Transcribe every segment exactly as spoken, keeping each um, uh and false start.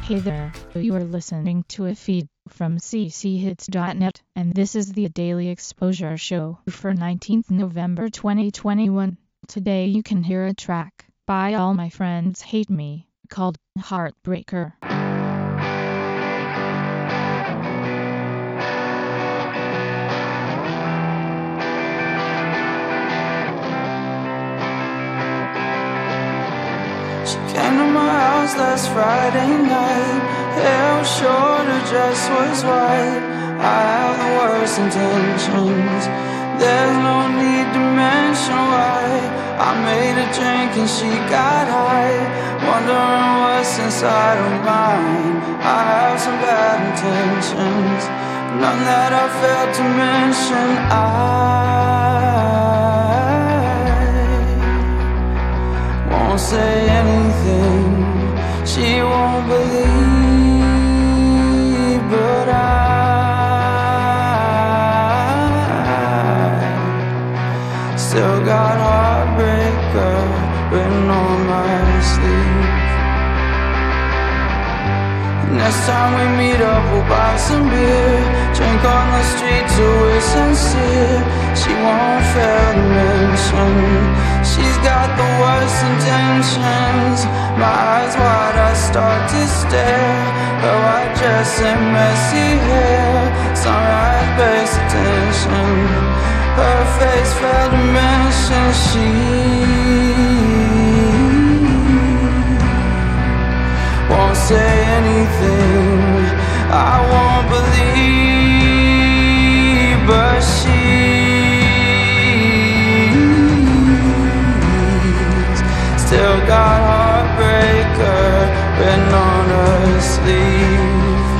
Hey there, you are listening to a feed from c c hits dot net, and this is the Daily Exposure Show for nineteenth November twenty twenty-one. Today you can hear a track by All My Friends Hate Me, called Heartbreaker. She came to my house last Friday night. Hair was short, her dress was white. I have the worst intentions, there's no need to mention why. I made a drink and she got high, wondering what's inside of mine. I have some bad intentions, none that I failed to mention. I won't say anything she won't believe, but I still got heartbreaker written on my sleeve. Next time we meet up, we'll buy some beer, drink on the street till we're sincere. She won't fail to mention she's got the worst intentions. My eyes wide, I start to stare. Her white dress and messy hair, sunrise pays attention. Her face failed to mention she won't say anything I won't believe, but she's still got heartbreaker written on her sleeve.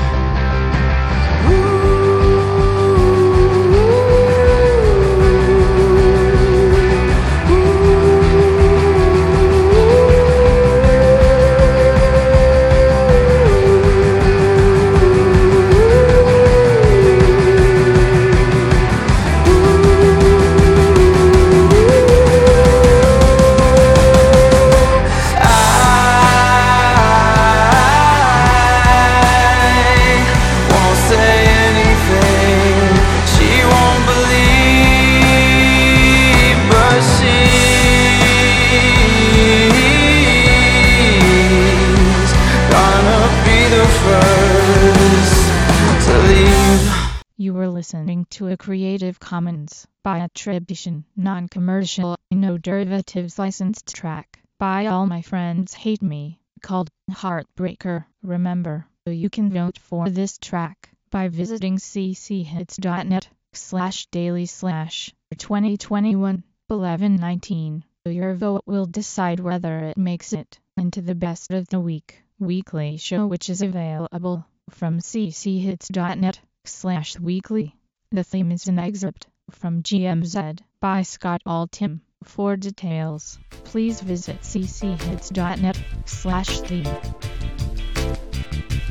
You were listening to a Creative Commons by attribution, non-commercial, no derivatives licensed track by All My Friends Hate Me, called Heartbreaker. Remember, you can vote for this track by visiting c c hits dot net slash daily slash twenty twenty-one eleven nineteen. Your vote will decide whether it makes it into the best of the week weekly show, which is available from c c hits dot net slash weekly. The theme is an excerpt from G M Z by Scott Altham. For details, please visit c c hits dot net slash theme.